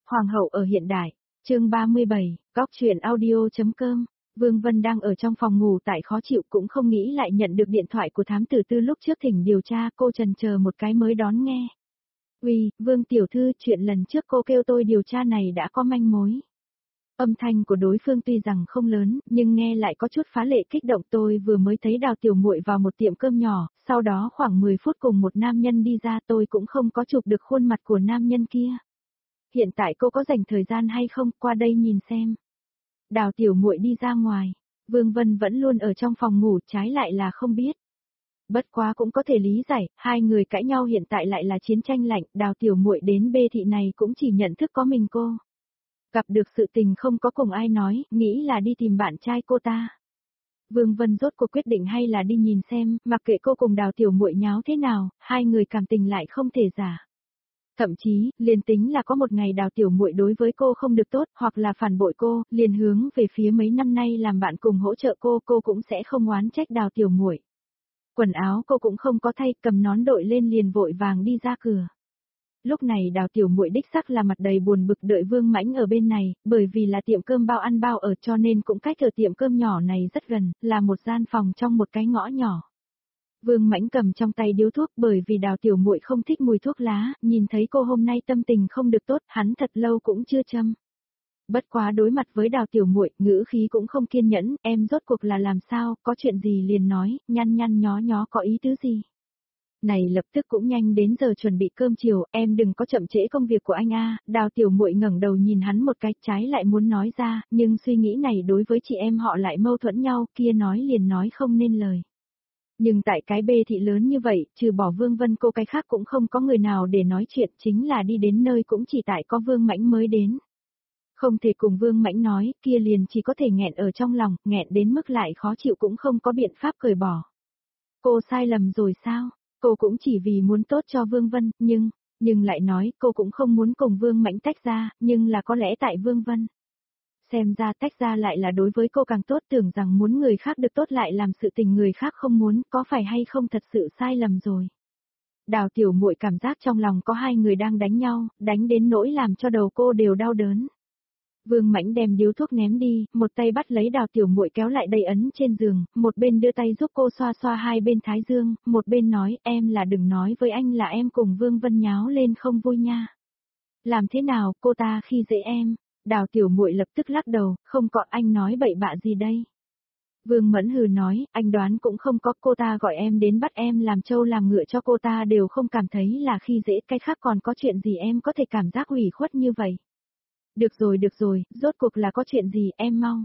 Hoàng hậu ở hiện đại, chương 37, góc truyện audio.com. Vương Vân đang ở trong phòng ngủ tại khó chịu cũng không nghĩ lại nhận được điện thoại của thám tử Tư lúc trước thỉnh điều tra, cô chần chờ một cái mới đón nghe. Uy, Vương tiểu thư, chuyện lần trước cô kêu tôi điều tra này đã có manh mối. Âm thanh của đối phương tuy rằng không lớn, nhưng nghe lại có chút phá lệ kích động. Tôi vừa mới thấy Đào tiểu muội vào một tiệm cơm nhỏ, sau đó khoảng 10 phút cùng một nam nhân đi ra, tôi cũng không có chụp được khuôn mặt của nam nhân kia. Hiện tại cô có dành thời gian hay không, qua đây nhìn xem. Đào tiểu muội đi ra ngoài, Vương Vân vẫn luôn ở trong phòng ngủ, trái lại là không biết. Bất quá cũng có thể lý giải, hai người cãi nhau hiện tại lại là chiến tranh lạnh, Đào tiểu muội đến bê thị này cũng chỉ nhận thức có mình cô. Gặp được sự tình không có cùng ai nói, nghĩ là đi tìm bạn trai cô ta. Vương Vân rốt cuộc quyết định hay là đi nhìn xem, mặc kệ cô cùng Đào tiểu muội nháo thế nào, hai người cảm tình lại không thể giả. Thậm chí, liền tính là có một ngày Đào tiểu muội đối với cô không được tốt, hoặc là phản bội cô, liền hướng về phía mấy năm nay làm bạn cùng hỗ trợ cô cũng sẽ không oán trách Đào tiểu muội. Quần áo cô cũng không có thay, cầm nón đội lên liền vội vàng đi ra cửa. Lúc này Đào tiểu muội đích sắc là mặt đầy buồn bực đợi Vương Mãnh ở bên này, bởi vì là tiệm cơm bao ăn bao ở cho nên cũng cách ở tiệm cơm nhỏ này rất gần, là một gian phòng trong một cái ngõ nhỏ. Vương Mãnh cầm trong tay điếu thuốc, bởi vì Đào tiểu muội không thích mùi thuốc lá, nhìn thấy cô hôm nay tâm tình không được tốt, hắn thật lâu cũng chưa châm. Bất quá đối mặt với Đào tiểu muội, ngữ khí cũng không kiên nhẫn, em rốt cuộc là làm sao, có chuyện gì liền nói, nhăn nhăn nhó nhó có ý tứ gì. Này lập tức cũng nhanh đến giờ chuẩn bị cơm chiều, em đừng có chậm trễ công việc của anh a. Đào tiểu muội ngẩng đầu nhìn hắn một cái, trái lại muốn nói ra, nhưng suy nghĩ này đối với chị em họ lại mâu thuẫn nhau, kia nói liền nói không nên lời. Nhưng tại cái bê thị lớn như vậy, trừ bỏ Vương Vân cô cái khác cũng không có người nào để nói chuyện, chính là đi đến nơi cũng chỉ tại có Vương Mãnh mới đến. Không thể cùng Vương Mãnh nói, kia liền chỉ có thể nghẹn ở trong lòng, nghẹn đến mức lại khó chịu cũng không có biện pháp cởi bỏ. Cô sai lầm rồi sao? Cô cũng chỉ vì muốn tốt cho Vương Vân, nhưng lại nói cô cũng không muốn cùng Vương Mãnh tách ra, nhưng là có lẽ tại Vương Vân. Xem ra tách ra lại là đối với cô càng tốt, tưởng rằng muốn người khác được tốt lại làm sự tình người khác không muốn, có phải hay không thật sự sai lầm rồi. Đào tiểu muội cảm giác trong lòng có hai người đang đánh nhau, đánh đến nỗi làm cho đầu cô đều đau đớn. Vương Mãnh đem điếu thuốc ném đi, một tay bắt lấy Đào tiểu muội kéo lại đầy ấn trên giường, một bên đưa tay giúp cô xoa xoa hai bên thái dương, một bên nói, em là đừng nói với anh là em cùng Vương Vân nháo lên không vui nha. Làm thế nào, cô ta khi dễ em? Đào tiểu muội lập tức lắc đầu, không có, anh nói bậy bạ gì đây? Vương Mẫn hừ nói, anh đoán cũng không có, cô ta gọi em đến bắt em làm trâu làm ngựa cho cô ta đều không cảm thấy là khi dễ, cái khác còn có chuyện gì em có thể cảm giác ủy khuất như vậy? Được rồi, rốt cuộc là có chuyện gì, em mau.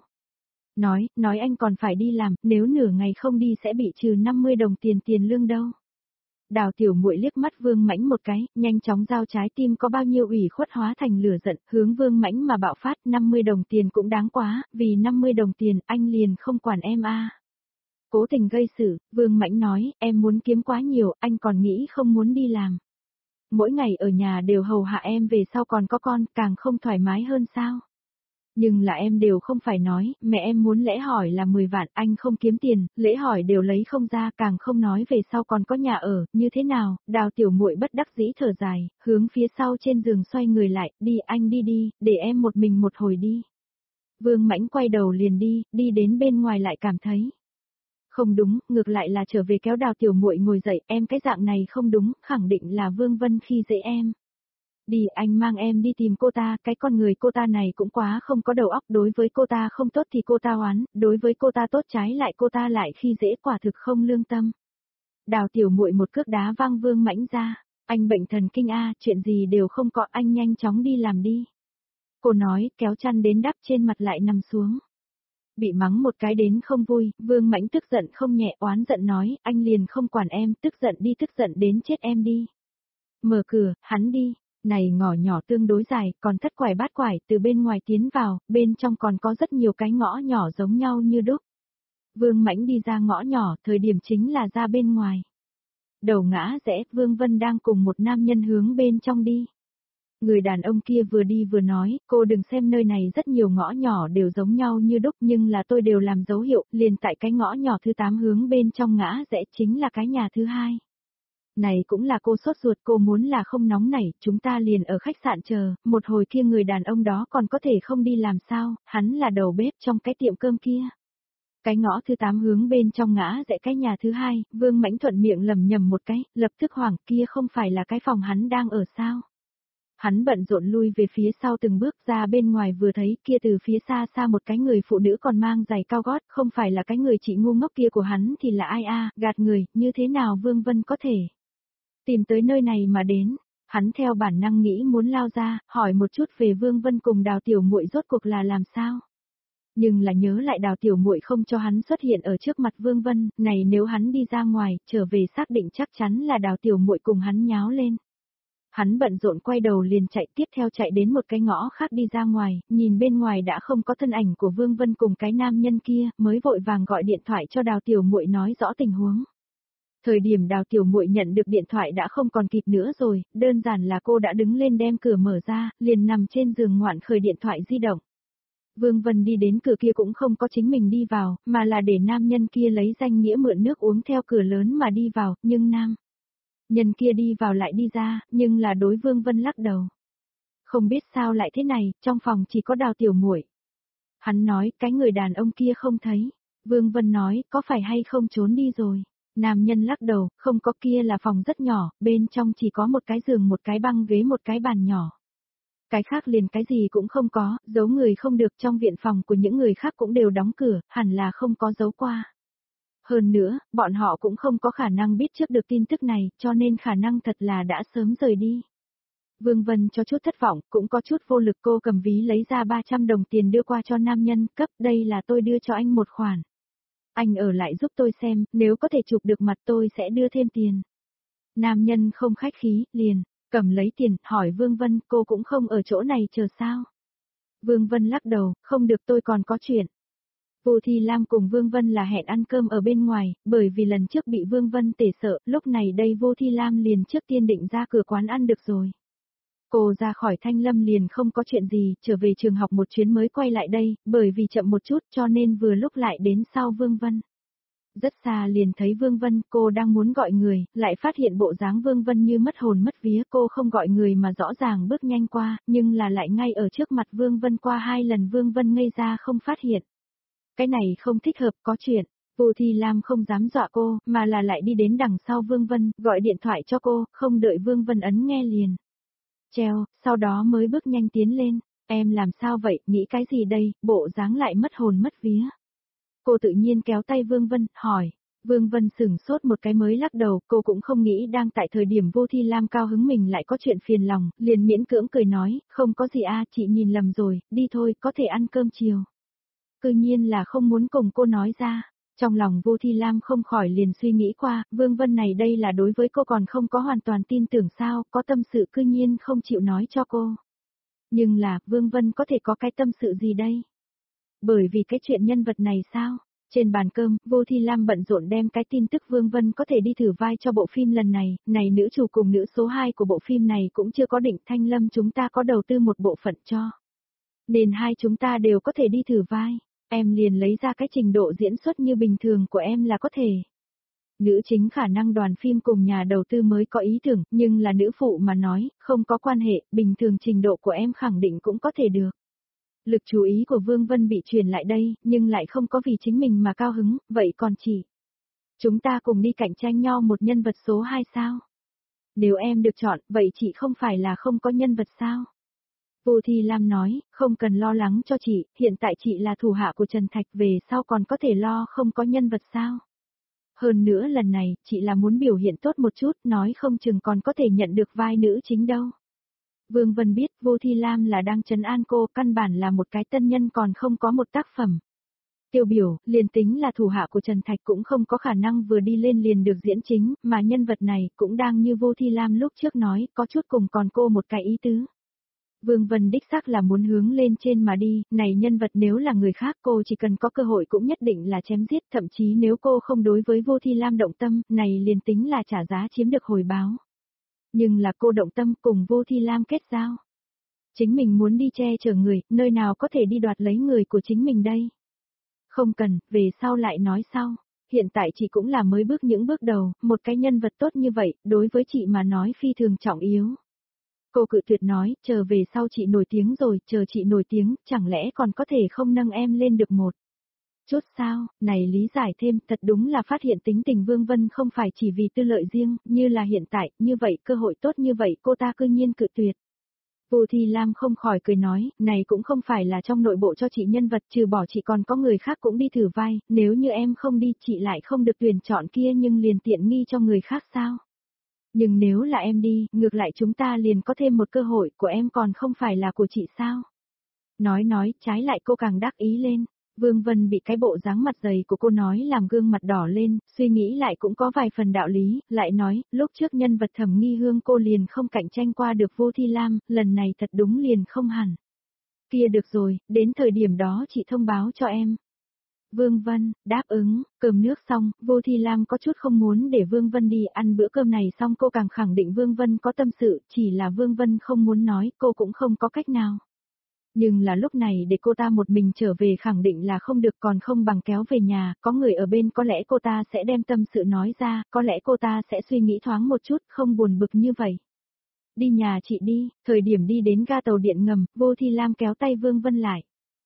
Nói anh còn phải đi làm, nếu nửa ngày không đi sẽ bị trừ 50 đồng tiền lương đâu. Đào tiểu muội liếc mắt Vương Mãnh một cái, nhanh chóng giao trái tim có bao nhiêu ủy khuất hóa thành lửa giận, hướng Vương Mãnh mà bạo phát, 50 đồng tiền cũng đáng quá, vì 50 đồng tiền anh liền không quản em a. Cố tình gây sự, Vương Mãnh nói, em muốn kiếm quá nhiều, anh còn nghĩ không muốn đi làm. Mỗi ngày ở nhà đều hầu hạ em, về sau còn có con, càng không thoải mái hơn sao? Nhưng là em đều không phải nói, mẹ em muốn lễ hỏi là 10 vạn, anh không kiếm tiền, lễ hỏi đều lấy không ra, càng không nói về sau còn có nhà ở, như thế nào? Đào tiểu muội bất đắc dĩ thở dài, hướng phía sau trên giường xoay người lại, đi anh đi, để em một mình một hồi đi. Vương Mãnh quay đầu liền đi đến bên ngoài lại cảm thấy không đúng, ngược lại là trở về kéo Đào tiểu muội ngồi dậy, em cái dạng này không đúng, khẳng định là Vương Vân khi dễ em. Đi, anh mang em đi tìm cô ta, cái con người cô ta này cũng quá không có đầu óc, đối với cô ta không tốt thì cô ta oán, đối với cô ta tốt trái lại cô ta lại khi dễ, quả thực không lương tâm. Đào tiểu muội một cước đá văng Vương Mãnh ra, anh bệnh thần kinh a, chuyện gì đều không có, anh nhanh chóng đi làm đi. Cô nói, kéo chăn đến đắp trên mặt lại nằm xuống. Bị mắng một cái đến không vui, Vương Mãnh tức giận không nhẹ, oán giận nói, anh liền không quản em, tức giận đến chết em đi. Mở cửa, hắn đi. Này ngõ nhỏ tương đối dài, còn thất quải bát quải, từ bên ngoài tiến vào, bên trong còn có rất nhiều cái ngõ nhỏ giống nhau như đúc. Vương Mãnh đi ra ngõ nhỏ, thời điểm chính là ra bên ngoài. Đầu ngã rẽ, Vương Vân đang cùng một nam nhân hướng bên trong đi. Người đàn ông kia vừa đi vừa nói, cô đừng xem nơi này rất nhiều ngõ nhỏ đều giống nhau như đúc, nhưng là tôi đều làm dấu hiệu, liền tại cái ngõ nhỏ thứ 8 hướng bên trong ngã rẽ chính là cái nhà thứ 2. Này cũng là cô sốt ruột, cô muốn là không nóng nảy, chúng ta liền ở khách sạn chờ, một hồi kia người đàn ông đó còn có thể không đi làm sao, hắn là đầu bếp trong cái tiệm cơm kia. Cái ngõ thứ 8 hướng bên trong ngã rẽ cái nhà thứ 2, Vương Mãnh Thuận miệng lầm nhầm một cái, lập tức hoảng, kia không phải là cái phòng hắn đang ở sao. Hắn bận rộn lui về phía sau từng bước, ra bên ngoài vừa thấy kia từ phía xa xa một cái người phụ nữ còn mang giày cao gót, không phải là cái người chị ngu ngốc kia của hắn thì là ai a, gạt người, như thế nào Vương Vân có thể tìm tới nơi này mà đến. Hắn theo bản năng nghĩ muốn lao ra, hỏi một chút về Vương Vân cùng Đào Tiểu Muội rốt cuộc là làm sao. Nhưng là nhớ lại Đào Tiểu Muội không cho hắn xuất hiện ở trước mặt Vương Vân, này nếu hắn đi ra ngoài, trở về xác định chắc chắn là Đào Tiểu Muội cùng hắn nháo lên. Hắn bận rộn quay đầu liền chạy tiếp theo chạy đến một cái ngõ khác đi ra ngoài, nhìn bên ngoài đã không có thân ảnh của Vương Vân cùng cái nam nhân kia, mới vội vàng gọi điện thoại cho Đào Tiểu Muội nói rõ tình huống. Thời điểm Đào Tiểu Muội nhận được điện thoại đã không còn kịp nữa rồi, đơn giản là cô đã đứng lên đem cửa mở ra, liền nằm trên giường ngoạn khởi điện thoại di động. Vương Vân đi đến cửa kia cũng không có chính mình đi vào, mà là để nam nhân kia lấy danh nghĩa mượn nước uống theo cửa lớn mà đi vào, nhưng nam nhân kia đi vào lại đi ra, nhưng là đối Vương Vân lắc đầu. Không biết sao lại thế này, trong phòng chỉ có Đào Tiểu Muội. Hắn nói, cái người đàn ông kia không thấy. Vương Vân nói, có phải hay không trốn đi rồi. Nam nhân lắc đầu, không có, kia là phòng rất nhỏ, bên trong chỉ có một cái giường, một cái băng ghế, một cái bàn nhỏ. Cái khác liền cái gì cũng không có, giấu người không được, trong viện phòng của những người khác cũng đều đóng cửa, hẳn là không có giấu qua. Hơn nữa, bọn họ cũng không có khả năng biết trước được tin tức này, cho nên khả năng thật là đã sớm rời đi. Vương Vân cho chút thất vọng, cũng có chút vô lực, cô cầm ví lấy ra 300 đồng tiền đưa qua cho nam nhân, cấp, đây là tôi đưa cho anh một khoản. Anh ở lại giúp tôi xem, nếu có thể chụp được mặt tôi sẽ đưa thêm tiền. Nam nhân không khách khí, liền, cầm lấy tiền, hỏi Vương Vân, cô cũng không ở chỗ này chờ sao. Vương Vân lắc đầu, không được, tôi còn có chuyện. Vô Thi Lam cùng Vương Vân là hẹn ăn cơm ở bên ngoài, bởi vì lần trước bị Vương Vân tể sợ, lúc này đây Vô Thi Lam liền trước tiên định ra cửa quán ăn được rồi. Cô ra khỏi Thanh Lâm liền không có chuyện gì, trở về trường học một chuyến mới quay lại đây, bởi vì chậm một chút cho nên vừa lúc lại đến sau Vương Vân. Rất xa liền thấy Vương Vân, cô đang muốn gọi người, lại phát hiện bộ dáng Vương Vân như mất hồn mất vía, cô không gọi người mà rõ ràng bước nhanh qua, nhưng là lại ngay ở trước mặt Vương Vân, qua 2 lần Vương Vân ngây ra không phát hiện. Cái này không thích hợp, có chuyện. Vô Thi Lam không dám dọa cô, mà là lại đi đến đằng sau Vương Vân, gọi điện thoại cho cô, không đợi Vương Vân ấn nghe liền. Treo, sau đó mới bước nhanh tiến lên. Em làm sao vậy, nghĩ cái gì đây, bộ dáng lại mất hồn mất vía. Cô tự nhiên kéo tay Vương Vân, hỏi. Vương Vân sửng sốt một cái mới lắc đầu, cô cũng không nghĩ đang tại thời điểm Vô Thi Lam cao hứng mình lại có chuyện phiền lòng, liền miễn cưỡng cười nói, không có gì chị nhìn lầm rồi, đi thôi, có thể ăn cơm chiều. Tự nhiên là không muốn cùng cô nói ra. Trong lòng Vô Thi Lam không khỏi liền suy nghĩ qua, Vương Vân này đây là đối với cô còn không có hoàn toàn tin tưởng sao, có tâm sự cư nhiên không chịu nói cho cô. Nhưng là, Vương Vân có thể có cái tâm sự gì đây? Bởi vì cái chuyện nhân vật này sao? Trên bàn cơm, Vô Thi Lam bận rộn đem cái tin tức Vương Vân có thể đi thử vai cho bộ phim lần này, này nữ chủ cùng nữ số 2 của bộ phim này cũng chưa có định, Thanh Lâm chúng ta có đầu tư một bộ phận cho. Nên hai chúng ta đều có thể đi thử vai. Em liền lấy ra cái trình độ diễn xuất như bình thường của em là có thể. Nữ chính khả năng đoàn phim cùng nhà đầu tư mới có ý tưởng, nhưng là nữ phụ mà nói, không có quan hệ, bình thường trình độ của em khẳng định cũng có thể được. Lực chú ý của Vương Vân bị truyền lại đây, nhưng lại không có vì chính mình mà cao hứng, vậy còn chị. Chúng ta cùng đi cạnh tranh nhau một nhân vật số 2 sao? Nếu em được chọn, vậy chị không phải là không có nhân vật sao? Vô Thi Lam nói, không cần lo lắng cho chị, hiện tại chị là thủ hạ của Trần Thạch, về sau còn có thể lo không có nhân vật sao. Hơn nữa lần này, chị là muốn biểu hiện tốt một chút, nói không chừng còn có thể nhận được vai nữ chính đâu. Vương Vân biết Vô Thi Lam là đang trấn an cô, căn bản là một cái tân nhân còn không có một tác phẩm. Tiêu biểu, liền tính là thủ hạ của Trần Thạch cũng không có khả năng vừa đi lên liền được diễn chính, mà nhân vật này cũng đang như Vô Thi Lam lúc trước nói, có chút cùng còn cô một cái ý tứ. Vương Vân đích xác là muốn hướng lên trên mà đi, này nhân vật nếu là người khác cô chỉ cần có cơ hội cũng nhất định là chém giết, thậm chí nếu cô không đối với Vô Thi Lam động tâm, này liền tính là trả giá chiếm được hồi báo. Nhưng là cô động tâm cùng Vô Thi Lam kết giao. Chính mình muốn đi che chở người, nơi nào có thể đi đoạt lấy người của chính mình đây. Không cần, về sau lại nói sau. Hiện tại chị cũng là mới bước những bước đầu, một cái nhân vật tốt như vậy, đối với chị mà nói phi thường trọng yếu. Cô cự tuyệt nói, chờ về sau chị nổi tiếng rồi, chờ chị nổi tiếng, chẳng lẽ còn có thể không nâng em lên được một chút sao, này lý giải thêm, thật đúng là phát hiện tính tình Vương Vân không phải chỉ vì tư lợi riêng, như là hiện tại, như vậy cơ hội tốt như vậy cô ta cư nhiên cự tuyệt. Vô Thi Lam không khỏi cười nói, này cũng không phải là trong nội bộ cho chị nhân vật, trừ bỏ chị còn có người khác cũng đi thử vai, nếu như em không đi chị lại không được tuyển chọn kia nhưng liền tiện nghi cho người khác sao? Nhưng nếu là em đi, ngược lại chúng ta liền có thêm một cơ hội, của em còn không phải là của chị sao? Nói, trái lại cô càng đắc ý lên. Vương Vân bị cái bộ dáng mặt dày của cô nói làm gương mặt đỏ lên, suy nghĩ lại cũng có vài phần đạo lý, lại nói, lúc trước nhân vật Thẩm Nghi Hương cô liền không cạnh tranh qua được Vô Thi Lam, lần này thật đúng liền không hẳn. Kia được rồi, đến thời điểm đó chị thông báo cho em. Vương Vân, đáp ứng, cơm nước xong, Vô Thi Lam có chút không muốn để Vương Vân đi ăn bữa cơm này xong cô càng khẳng định Vương Vân có tâm sự, chỉ là Vương Vân không muốn nói, cô cũng không có cách nào. Nhưng là lúc này để cô ta một mình trở về khẳng định là không được còn không bằng kéo về nhà, có người ở bên có lẽ cô ta sẽ đem tâm sự nói ra, có lẽ cô ta sẽ suy nghĩ thoáng một chút, không buồn bực như vậy. Đi nhà chị đi, thời điểm đi đến ga tàu điện ngầm, Vô Thi Lam kéo tay Vương Vân lại.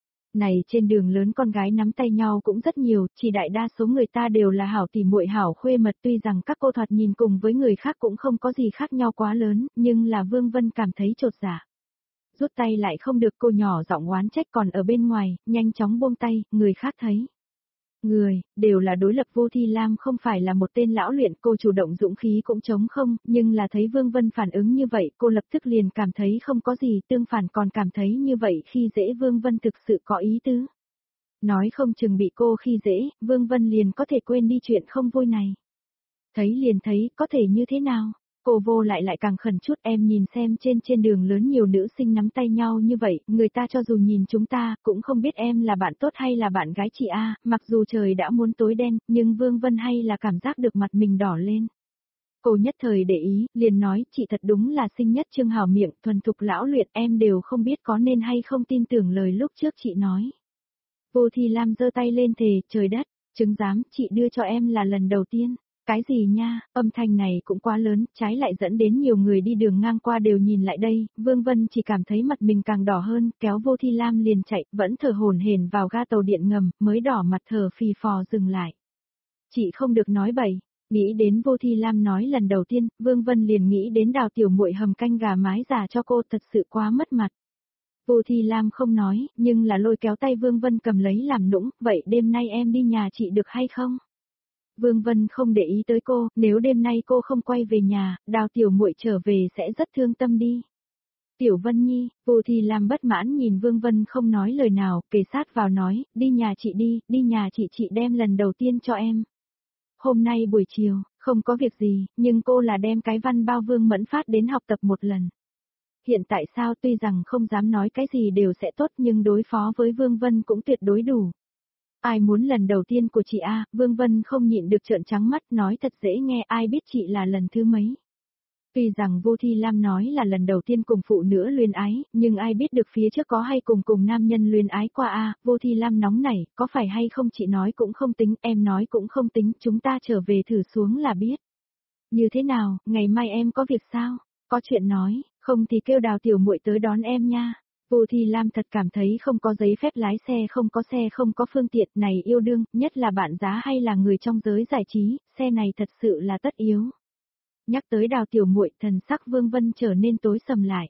Này trên đường lớn con gái nắm tay nhau cũng rất nhiều, chỉ đại đa số người ta đều là hảo tỉ muội hảo khuê mật tuy rằng các cô thoạt nhìn cùng với người khác cũng không có gì khác nhau quá lớn, nhưng là Vương Vân cảm thấy chột dạ. Rút tay lại không được cô nhỏ giọng oán trách còn ở bên ngoài, nhanh chóng buông tay, người khác thấy. Người, đều là đối lập Vô Thi Lam không phải là một tên lão luyện cô chủ động dũng khí cũng chống không, nhưng là thấy Vương Vân phản ứng như vậy cô lập tức liền cảm thấy không có gì tương phản còn cảm thấy như vậy khi dễ Vương Vân thực sự có ý tứ. Nói không chừng bị cô khi dễ, Vương Vân liền có thể quên đi chuyện không vui này. Thấy liền thấy, có thể như thế nào? Cô vô lại càng khẩn chút em nhìn xem trên đường lớn nhiều nữ sinh nắm tay nhau như vậy, người ta cho dù nhìn chúng ta, cũng không biết em là bạn tốt hay là bạn gái chị A, mặc dù trời đã muốn tối đen, nhưng Vương Vân hay là cảm giác được mặt mình đỏ lên. Cô nhất thời để ý, liền nói, chị thật đúng là xinh nhất Trương Hảo miệng, thuần thục lão luyện em đều không biết có nên hay không tin tưởng lời lúc trước chị nói. Vô Thi Lam giơ tay lên thề, trời đất, chứng giám, chị đưa cho em là lần đầu tiên. Cái gì nha, âm thanh này cũng quá lớn, trái lại dẫn đến nhiều người đi đường ngang qua đều nhìn lại đây, Vương Vân chỉ cảm thấy mặt mình càng đỏ hơn, kéo Vô Thi Lam liền chạy, vẫn thở hổn hển vào ga tàu điện ngầm, mới đỏ mặt thở phì phò dừng lại. Chị không được nói bậy, nghĩ đến Vô Thi Lam nói lần đầu tiên, Vương Vân liền nghĩ đến Đào tiểu muội hầm canh gà mái giả cho cô thật sự quá mất mặt. Vô Thi Lam không nói, nhưng là lôi kéo tay Vương Vân cầm lấy làm nũng, vậy đêm nay em đi nhà chị được hay không? Vương Vân không để ý tới cô, nếu đêm nay cô không quay về nhà, Đào tiểu muội trở về sẽ rất thương tâm đi. Tiểu Vân Nhi, Vô Thi Lam bất mãn nhìn Vương Vân không nói lời nào, kề sát vào nói, đi nhà đi nhà chị đem lần đầu tiên cho em. Hôm nay buổi chiều, không có việc gì, nhưng cô là đem cái văn bao Vương Mẫn phát đến học tập một lần. Hiện tại sao tuy rằng không dám nói cái gì đều sẽ tốt nhưng đối phó với Vương Vân cũng tuyệt đối đủ. Ai muốn lần đầu tiên của chị A, Vương Vân không nhịn được trợn trắng mắt nói thật dễ nghe ai biết chị là lần thứ mấy. Tuy rằng Vô Thi Lam nói là lần đầu tiên cùng phụ nữ luyến ái, nhưng ai biết được phía trước có hay cùng nam nhân luyến ái qua A, Vô Thi Lam nóng nảy, có phải hay không chị nói cũng không tính, em nói cũng không tính, chúng ta trở về thử xuống là biết. Như thế nào, ngày mai em có việc sao? Có chuyện nói, không thì kêu Đào tiểu muội tới đón em nha. Vô Thi Lam thật cảm thấy không có giấy phép lái xe không có phương tiện này yêu đương, nhất là bạn giá hay là người trong giới giải trí, xe này thật sự là tất yếu. Nhắc tới Đào tiểu muội, thần sắc Vương Vân trở nên tối sầm lại.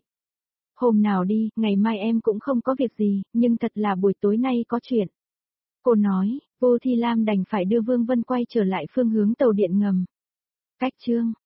Hôm nào đi, ngày mai em cũng không có việc gì, nhưng thật là buổi tối nay có chuyện. Cô nói, Vô Thi Lam đành phải đưa Vương Vân quay trở lại phương hướng tàu điện ngầm. Cách chương